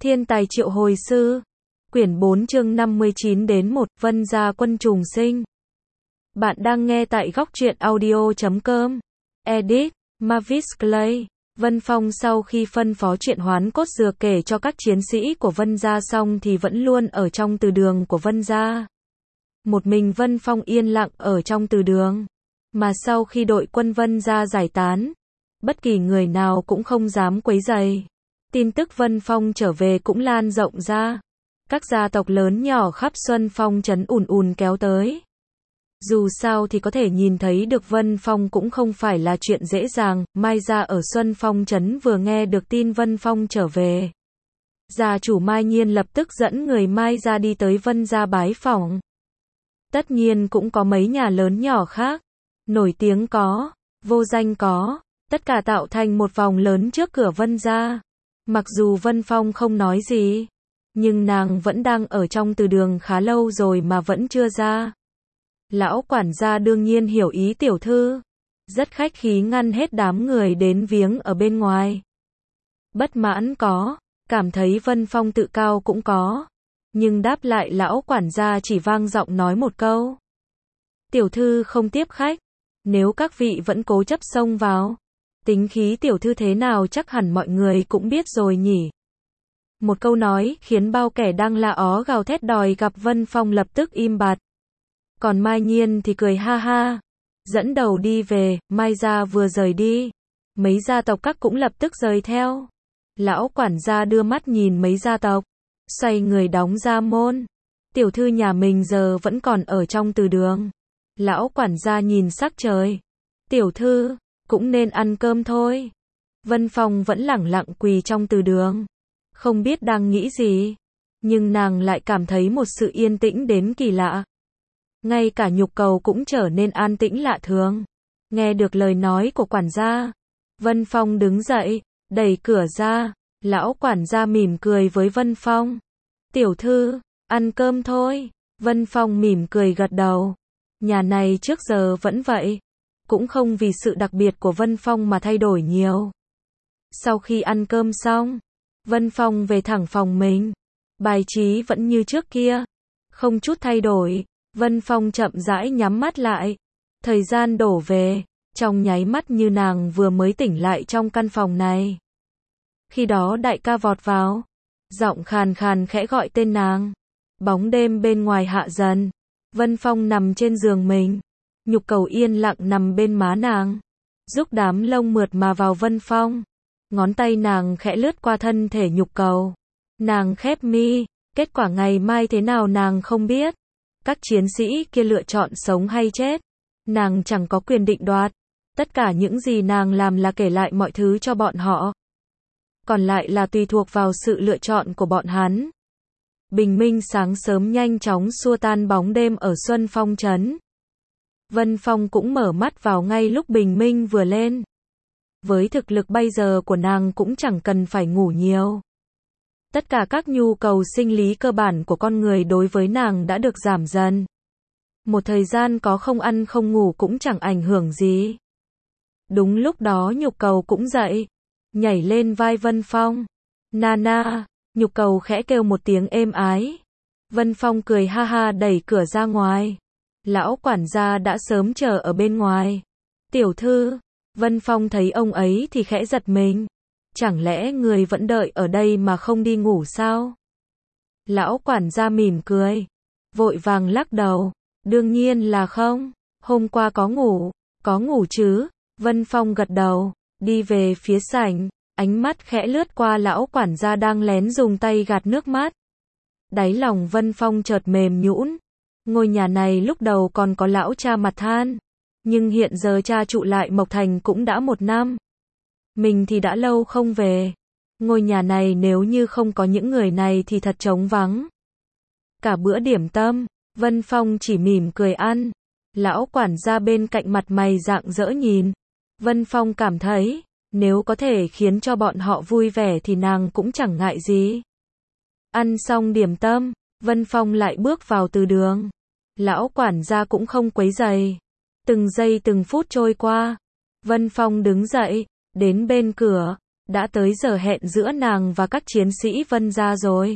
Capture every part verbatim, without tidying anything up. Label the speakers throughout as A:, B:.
A: Thiên tài triệu hồi sư. Quyển bốn chương năm mươi chín đến một, Vân gia quân trùng sinh. Bạn đang nghe tại góc truyện audio chấm com. Edit, Mavis Clay. Vân Phong sau khi phân phó chuyện hoán cốt dược kể cho các chiến sĩ của Vân gia xong thì vẫn luôn ở trong từ đường của Vân gia. Một mình Vân Phong yên lặng ở trong từ đường. Mà sau khi đội quân Vân gia giải tán, bất kỳ người nào cũng không dám quấy rầy. Tin tức Vân Phong trở về cũng lan rộng ra. Các gia tộc lớn nhỏ khắp Xuân Phong trấn ùn ùn kéo tới. Dù sao thì có thể nhìn thấy được Vân Phong cũng không phải là chuyện dễ dàng. Mai gia ở Xuân Phong trấn vừa nghe được tin Vân Phong trở về, gia chủ Mai Nhiên lập tức dẫn người Mai gia đi tới Vân gia bái phỏng. Tất nhiên cũng có mấy nhà lớn nhỏ khác, nổi tiếng có, vô danh có, tất cả tạo thành một vòng lớn trước cửa Vân gia. Mặc dù Vân Phong không nói gì, nhưng nàng vẫn đang ở trong từ đường khá lâu rồi mà vẫn chưa ra. Lão quản gia đương nhiên hiểu ý tiểu thư, rất khách khí ngăn hết đám người đến viếng ở bên ngoài. Bất mãn có, cảm thấy Vân Phong tự cao cũng có, nhưng đáp lại lão quản gia chỉ vang giọng nói một câu: tiểu thư không tiếp khách, nếu các vị vẫn cố chấp xông vào, tính khí tiểu thư thế nào chắc hẳn mọi người cũng biết rồi nhỉ. Một câu nói khiến bao kẻ đang la ó gào thét đòi gặp Vân Phong lập tức im bặt. Còn Mai Nhiên thì cười ha ha, dẫn đầu đi về. Mai gia vừa rời đi, mấy gia tộc các cũng lập tức rời theo. Lão quản gia đưa mắt nhìn mấy gia tộc, xoay người đóng ra môn. Tiểu thư nhà mình giờ vẫn còn ở trong từ đường. Lão quản gia nhìn sắc trời, tiểu thư cũng nên ăn cơm thôi. Vân Phong vẫn lẳng lặng quỳ trong từ đường, không biết đang nghĩ gì, nhưng nàng lại cảm thấy một sự yên tĩnh đến kỳ lạ. Ngay cả nhục cầu cũng trở nên an tĩnh lạ thường. Nghe được lời nói của quản gia, Vân Phong đứng dậy, đẩy cửa ra. Lão quản gia mỉm cười với Vân Phong. Tiểu thư, ăn cơm thôi. Vân Phong mỉm cười gật đầu. Nhà này trước giờ vẫn vậy, cũng không vì sự đặc biệt của Vân Phong mà thay đổi nhiều. Sau khi ăn cơm xong, Vân Phong về thẳng phòng mình. Bài trí vẫn như trước kia, không chút thay đổi. Vân Phong chậm rãi nhắm mắt lại. Thời gian đổ về, trong nháy mắt như nàng vừa mới tỉnh lại trong căn phòng này. Khi đó đại ca vọt vào, giọng khàn khàn khẽ gọi tên nàng. Bóng đêm bên ngoài hạ dần. Vân Phong nằm trên giường mình, nhục cầu yên lặng nằm bên má nàng, giúp đám lông mượt mà vào Vân Phong. Ngón tay nàng khẽ lướt qua thân thể nhục cầu. Nàng khép mi, kết quả ngày mai thế nào nàng không biết. Các chiến sĩ kia lựa chọn sống hay chết, nàng chẳng có quyền định đoạt. Tất cả những gì nàng làm là kể lại mọi thứ cho bọn họ. Còn lại là tùy thuộc vào sự lựa chọn của bọn hắn. Bình minh sáng sớm nhanh chóng xua tan bóng đêm ở Xuân Phong trấn. Vân Phong cũng mở mắt vào ngay lúc bình minh vừa lên. Với thực lực bây giờ của nàng cũng chẳng cần phải ngủ nhiều. Tất cả các nhu cầu sinh lý cơ bản của con người đối với nàng đã được giảm dần. Một thời gian có không ăn không ngủ cũng chẳng ảnh hưởng gì. Đúng lúc đó nhục cầu cũng dậy, nhảy lên vai Vân Phong. Nana, nhục cầu khẽ kêu một tiếng êm ái. Vân Phong cười ha ha đẩy cửa ra ngoài. Lão quản gia đã sớm chờ ở bên ngoài. Tiểu thư, Vân Phong thấy ông ấy thì khẽ giật mình. Chẳng lẽ người vẫn đợi ở đây mà không đi ngủ sao? Lão quản gia mỉm cười, vội vàng lắc đầu. Đương nhiên là không, hôm qua có ngủ, có ngủ chứ. Vân Phong gật đầu, đi về phía sảnh, ánh mắt khẽ lướt qua lão quản gia đang lén dùng tay gạt nước mắt. Đáy lòng Vân Phong chợt mềm nhũn. Ngôi nhà này lúc đầu còn có lão cha mặt than, nhưng hiện giờ cha trụ lại Mộc Thành cũng đã một năm. Mình thì đã lâu không về. Ngôi nhà này nếu như không có những người này thì thật trống vắng. Cả bữa điểm tâm, Vân Phong chỉ mỉm cười ăn. Lão quản gia bên cạnh mặt mày rạng rỡ nhìn. Vân Phong cảm thấy, nếu có thể khiến cho bọn họ vui vẻ thì nàng cũng chẳng ngại gì. Ăn xong điểm tâm, Vân Phong lại bước vào từ đường. Lão quản gia cũng không quấy rầy. Từng giây từng phút trôi qua, Vân Phong đứng dậy, đến bên cửa, đã tới giờ hẹn giữa nàng và các chiến sĩ Vân gia rồi.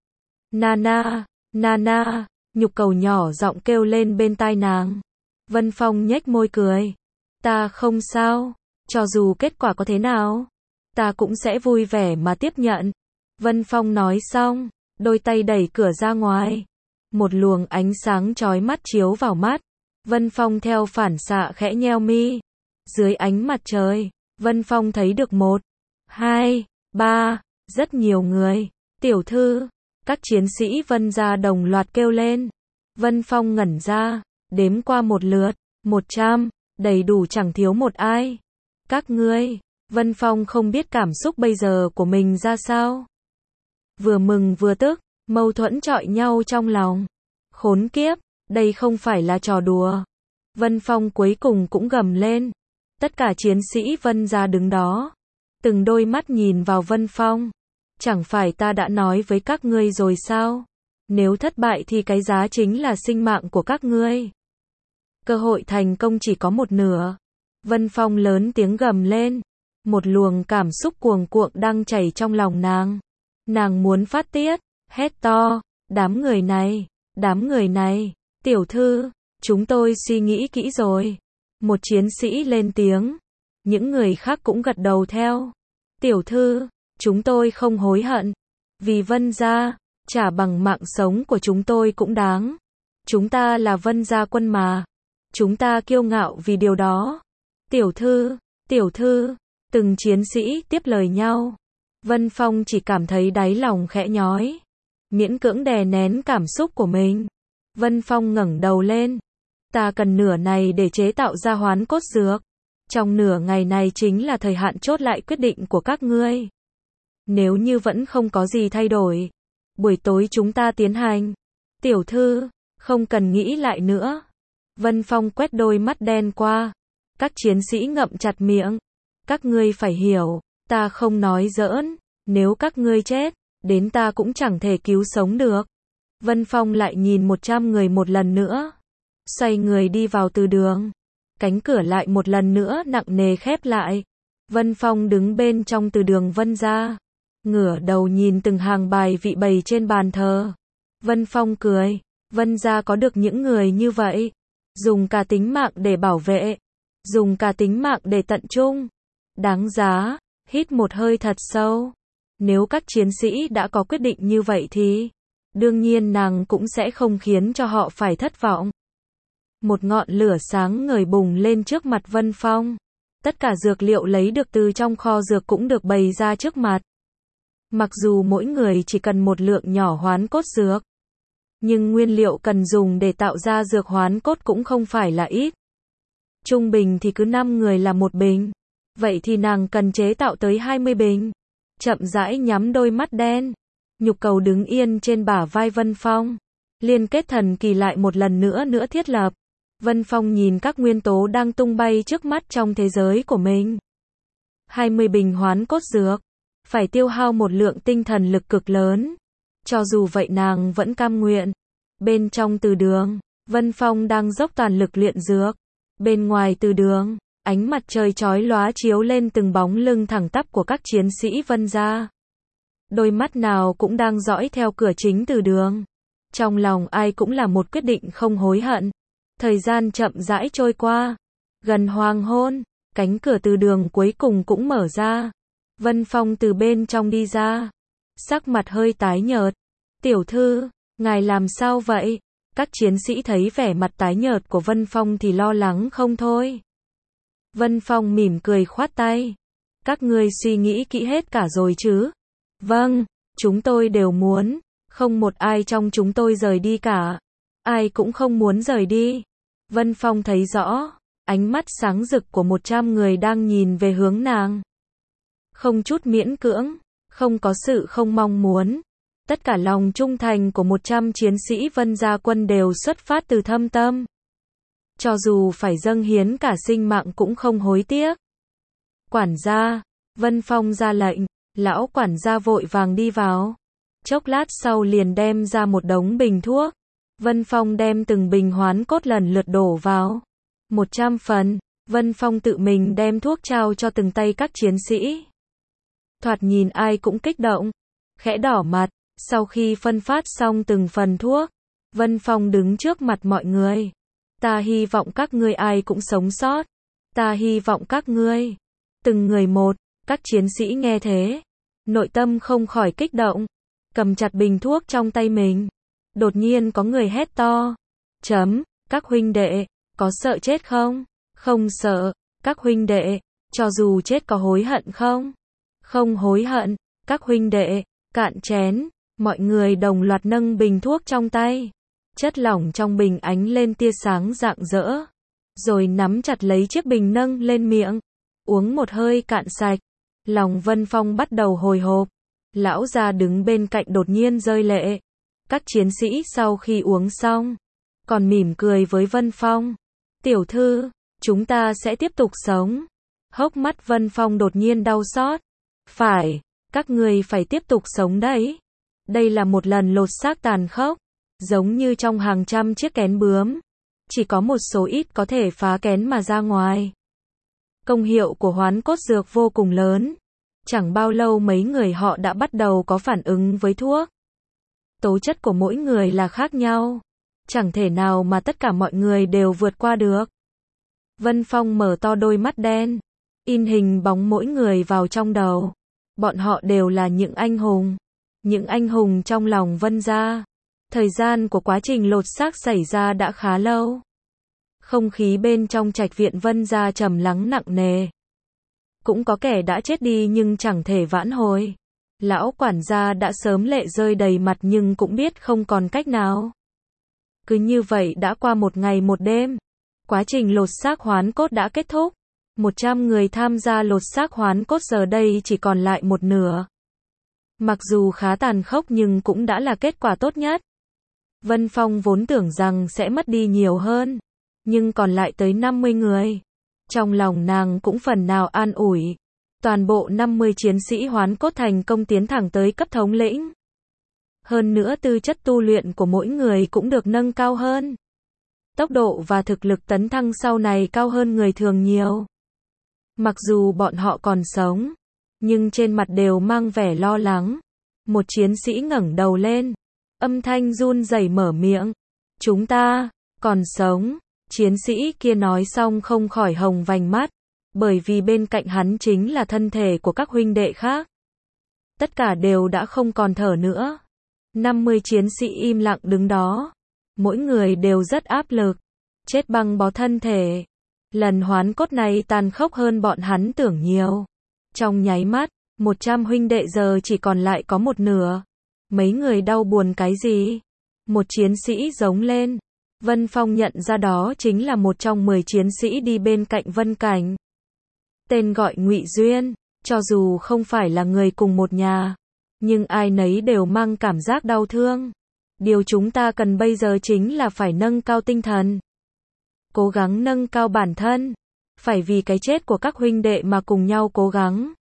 A: Nana, Nana, Nhục Cầu nhỏ giọng kêu lên bên tai nàng. Vân Phong nhếch môi cười. Ta không sao, cho dù kết quả có thế nào, ta cũng sẽ vui vẻ mà tiếp nhận. Vân Phong nói xong, đôi tay đẩy cửa ra ngoài. Một luồng ánh sáng chói mắt chiếu vào mắt. Vân Phong theo phản xạ khẽ nheo mi. Dưới ánh mặt trời, Vân Phong thấy được một, hai, ba, rất nhiều người. Tiểu thư, các chiến sĩ Vân gia đồng loạt kêu lên. Vân Phong ngẩn ra, đếm qua một lượt, một trăm, đầy đủ chẳng thiếu một ai. Các ngươi, Vân Phong không biết cảm xúc bây giờ của mình ra sao. Vừa mừng vừa tức, mâu thuẫn chọi nhau trong lòng. Khốn kiếp, đây không phải là trò đùa. Vân Phong cuối cùng cũng gầm lên. Tất cả chiến sĩ Vân gia đứng đó, từng đôi mắt nhìn vào Vân Phong. Chẳng phải ta đã nói với các ngươi rồi sao? Nếu thất bại thì cái giá chính là sinh mạng của các ngươi. Cơ hội thành công chỉ có một nửa. Vân Phong lớn tiếng gầm lên. Một luồng cảm xúc cuồng cuộn đang chảy trong lòng nàng. Nàng muốn phát tiết, hét to. Đám người này, đám người này, tiểu thư, chúng tôi suy nghĩ kỹ rồi. Một chiến sĩ lên tiếng. Những người khác cũng gật đầu theo. Tiểu thư, chúng tôi không hối hận. Vì Vân gia, trả bằng mạng sống của chúng tôi cũng đáng. Chúng ta là Vân gia quân mà. Chúng ta kiêu ngạo vì điều đó. Tiểu thư, tiểu thư, từng chiến sĩ tiếp lời nhau. Vân Phong chỉ cảm thấy đáy lòng khẽ nhói. Miễn cưỡng đè nén cảm xúc của mình. Vân Phong ngẩng đầu lên. Ta cần nửa này để chế tạo ra hoán cốt dược. Trong nửa ngày này chính là thời hạn chốt lại quyết định của các ngươi. Nếu như vẫn không có gì thay đổi, buổi tối chúng ta tiến hành. Tiểu thư, không cần nghĩ lại nữa. Vân Phong quét đôi mắt đen qua. Các chiến sĩ ngậm chặt miệng. Các ngươi phải hiểu, ta không nói giỡn. Nếu các ngươi chết, đến ta cũng chẳng thể cứu sống được. Vân Phong lại nhìn một trăm người một lần nữa. Xoay người đi vào từ đường. Cánh cửa lại một lần nữa nặng nề khép lại. Vân Phong đứng bên trong từ đường Vân gia. Ngửa đầu nhìn từng hàng bài vị bày trên bàn thờ. Vân Phong cười. Vân gia có được những người như vậy. Dùng cả tính mạng để bảo vệ. Dùng cả tính mạng để tận trung. Đáng giá. Hít một hơi thật sâu. Nếu các chiến sĩ đã có quyết định như vậy thì, đương nhiên nàng cũng sẽ không khiến cho họ phải thất vọng. Một ngọn lửa sáng ngời bùng lên trước mặt Vân Phong. Tất cả dược liệu lấy được từ trong kho dược cũng được bày ra trước mặt. Mặc dù mỗi người chỉ cần một lượng nhỏ hoán cốt dược, nhưng nguyên liệu cần dùng để tạo ra dược hoán cốt cũng không phải là ít. Trung bình thì cứ năm người là một bình. Vậy thì nàng cần chế tạo tới hai mươi bình. Chậm rãi nhắm đôi mắt đen. Nhục Cầu đứng yên trên bả vai Vân Phong. Liên kết thần kỳ lại một lần nữa nữa thiết lập. Vân Phong nhìn các nguyên tố đang tung bay trước mắt trong thế giới của mình. hai mươi bình hoán cốt dược. Phải tiêu hao một lượng tinh thần lực cực lớn. Cho dù vậy nàng vẫn cam nguyện. Bên trong từ đường, Vân Phong đang dốc toàn lực luyện dược. Bên ngoài từ đường, ánh mặt trời chói lóa chiếu lên từng bóng lưng thẳng tắp của các chiến sĩ Vân gia. Đôi mắt nào cũng đang dõi theo cửa chính từ đường. Trong lòng ai cũng là một quyết định không hối hận. Thời gian chậm rãi trôi qua. Gần hoàng hôn, cánh cửa từ đường cuối cùng cũng mở ra. Vân Phong từ bên trong đi ra. Sắc mặt hơi tái nhợt. Tiểu thư, ngài làm sao vậy? Các chiến sĩ thấy vẻ mặt tái nhợt của Vân Phong thì lo lắng không thôi. Vân Phong mỉm cười khoát tay. Các ngươi suy nghĩ kỹ hết cả rồi chứ? Vâng, chúng tôi đều muốn. Không một ai trong chúng tôi rời đi cả. Ai cũng không muốn rời đi. Vân Phong thấy rõ. Ánh mắt sáng rực của một trăm người đang nhìn về hướng nàng. Không chút miễn cưỡng. Không có sự không mong muốn. Tất cả lòng trung thành của một trăm chiến sĩ Vân gia quân đều xuất phát từ thâm tâm. Cho dù phải dâng hiến cả sinh mạng cũng không hối tiếc. Quản gia, Vân Phong ra lệnh, lão quản gia vội vàng đi vào. Chốc lát sau liền đem ra một đống bình thuốc. Vân Phong đem từng bình hoán cốt lần lượt đổ vào. Một trăm phần, Vân Phong tự mình đem thuốc trao cho từng tay các chiến sĩ. thoạt nhìn ai cũng kích động, khẽ đỏ mặt. Sau khi phân phát xong từng phần thuốc, Vân Phong đứng trước mặt mọi người. Ta hy vọng các ngươi ai cũng sống sót. Ta hy vọng các ngươi. Từng người một, các chiến sĩ nghe thế. Nội tâm không khỏi kích động. Cầm chặt bình thuốc trong tay mình. Đột nhiên có người hét to. Chấm, các huynh đệ, có sợ chết không? Không sợ, các huynh đệ, cho dù chết có hối hận không? Không hối hận, các huynh đệ, cạn chén. Mọi người đồng loạt nâng bình thuốc trong tay. Chất lỏng trong bình ánh lên tia sáng rạng rỡ. Rồi nắm chặt lấy chiếc bình nâng lên miệng. Uống một hơi cạn sạch. Lòng Vân Phong bắt đầu hồi hộp. Lão già đứng bên cạnh đột nhiên rơi lệ. Các chiến sĩ sau khi uống xong, còn mỉm cười với Vân Phong. Tiểu thư, chúng ta sẽ tiếp tục sống. Hốc mắt Vân Phong đột nhiên đau xót. Phải, các người phải tiếp tục sống đấy. Đây là một lần lột xác tàn khốc. Giống như trong hàng trăm chiếc kén bướm. Chỉ có một số ít có thể phá kén mà ra ngoài. Công hiệu của hoán cốt dược vô cùng lớn. Chẳng bao lâu mấy người họ đã bắt đầu có phản ứng với thuốc. Tố chất của mỗi người là khác nhau. Chẳng thể nào mà tất cả mọi người đều vượt qua được. Vân Phong mở to đôi mắt đen. In hình bóng mỗi người vào trong đầu. Bọn họ đều là những anh hùng. Những anh hùng trong lòng Vân gia. Thời gian của quá trình lột xác xảy ra đã khá lâu. Không khí bên trong trạch viện Vân gia trầm lắng nặng nề. Cũng có kẻ đã chết đi nhưng chẳng thể vãn hồi. Lão quản gia đã sớm lệ rơi đầy mặt nhưng cũng biết không còn cách nào. Cứ như vậy đã qua một ngày một đêm. Quá trình lột xác hoán cốt đã kết thúc. một trăm người tham gia lột xác hoán cốt giờ đây chỉ còn lại một nửa. Mặc dù khá tàn khốc nhưng cũng đã là kết quả tốt nhất. Vân Phong vốn tưởng rằng sẽ mất đi nhiều hơn. Nhưng còn lại tới năm mươi người. Trong lòng nàng cũng phần nào an ủi. Toàn bộ năm mươi chiến sĩ hoán cốt thành công tiến thẳng tới cấp thống lĩnh. Hơn nữa tư chất tu luyện của mỗi người cũng được nâng cao hơn. Tốc độ và thực lực tấn thăng sau này cao hơn người thường nhiều. Mặc dù bọn họ còn sống, nhưng trên mặt đều mang vẻ lo lắng. Một chiến sĩ ngẩng đầu lên, âm thanh run rẩy mở miệng. Chúng ta, còn sống. Chiến sĩ kia nói xong không khỏi hồng vành mắt, bởi vì bên cạnh hắn chính là thân thể của các huynh đệ khác. Tất cả đều đã không còn thở nữa. năm mươi chiến sĩ im lặng đứng đó. Mỗi người đều rất áp lực. Chết băng bó thân thể. Lần hoán cốt này tàn khốc hơn bọn hắn tưởng nhiều. Trong nháy mắt, một trăm huynh đệ giờ chỉ còn lại có một nửa. Mấy người đau buồn cái gì? Một chiến sĩ giống lên. Vân Phong nhận ra đó chính là một trong mười chiến sĩ đi bên cạnh Vân Cảnh. Tên gọi Ngụy Duyên, cho dù không phải là người cùng một nhà, nhưng ai nấy đều mang cảm giác đau thương. Điều chúng ta cần bây giờ chính là phải nâng cao tinh thần. Cố gắng nâng cao bản thân. Phải vì cái chết của các huynh đệ mà cùng nhau cố gắng.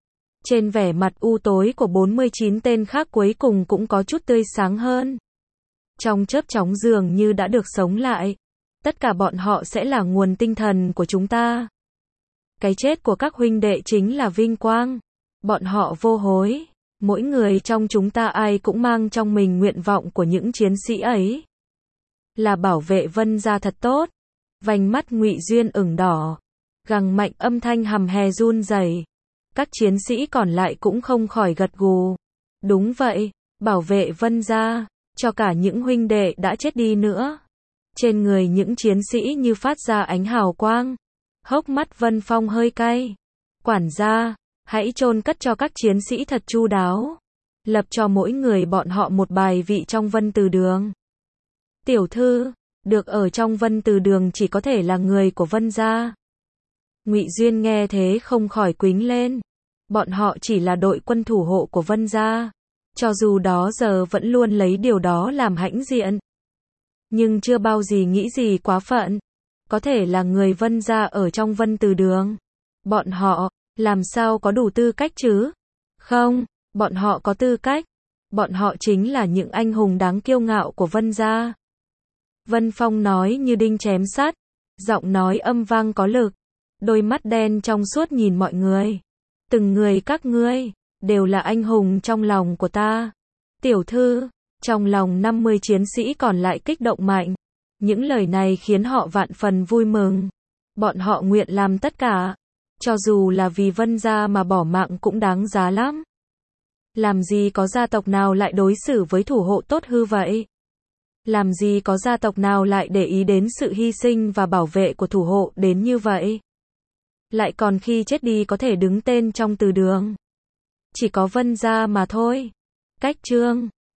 A: Trên vẻ mặt u tối của bốn mươi chín tên khác cuối cùng cũng có chút tươi sáng hơn. Trong chớp chóng dường như đã được sống lại. Tất cả bọn họ sẽ là nguồn tinh thần của chúng ta. Cái chết của các huynh đệ chính là vinh quang. Bọn họ vô hối. Mỗi người trong chúng ta ai cũng mang trong mình nguyện vọng của những chiến sĩ ấy. Là bảo vệ Vân gia thật tốt. Vành mắt Ngụy Duyên ửng đỏ. Gằn mạnh âm thanh hầm hè run rẩy. Các chiến sĩ còn lại cũng không khỏi gật gù. Đúng vậy, bảo vệ Vân gia, cho cả những huynh đệ đã chết đi nữa. Trên người những chiến sĩ như phát ra ánh hào quang. Hốc mắt Vân Phong hơi cay. Quản gia, hãy chôn cất cho các chiến sĩ thật chu đáo. Lập cho mỗi người bọn họ một bài vị trong Vân Từ Đường. Tiểu thư, được ở trong Vân Từ Đường chỉ có thể là người của Vân gia. Ngụy Duyên nghe thế không khỏi quýnh lên. Bọn họ chỉ là đội quân thủ hộ của Vân gia. Cho dù đó giờ vẫn luôn lấy điều đó làm hãnh diện. Nhưng chưa bao gì nghĩ gì quá phận. Có thể là người Vân gia ở trong Vân Từ Đường. Bọn họ, làm sao có đủ tư cách chứ? Không, bọn họ có tư cách. Bọn họ chính là những anh hùng đáng kiêu ngạo của Vân gia. Vân Phong nói như đinh chém sắt. Giọng nói âm vang có lực. Đôi mắt đen trong suốt nhìn mọi người. Từng người các ngươi, đều là anh hùng trong lòng của ta. Tiểu thư, trong lòng năm mươi chiến sĩ còn lại kích động mạnh. Những lời này khiến họ vạn phần vui mừng. Bọn họ nguyện làm tất cả. Cho dù là vì Vân gia mà bỏ mạng cũng đáng giá lắm. Làm gì có gia tộc nào lại đối xử với thủ hộ tốt hư vậy? Làm gì có gia tộc nào lại để ý đến sự hy sinh và bảo vệ của thủ hộ đến như vậy? Lại còn khi chết đi có thể đứng tên trong từ đường. Chỉ có Vân gia mà thôi. Cách chương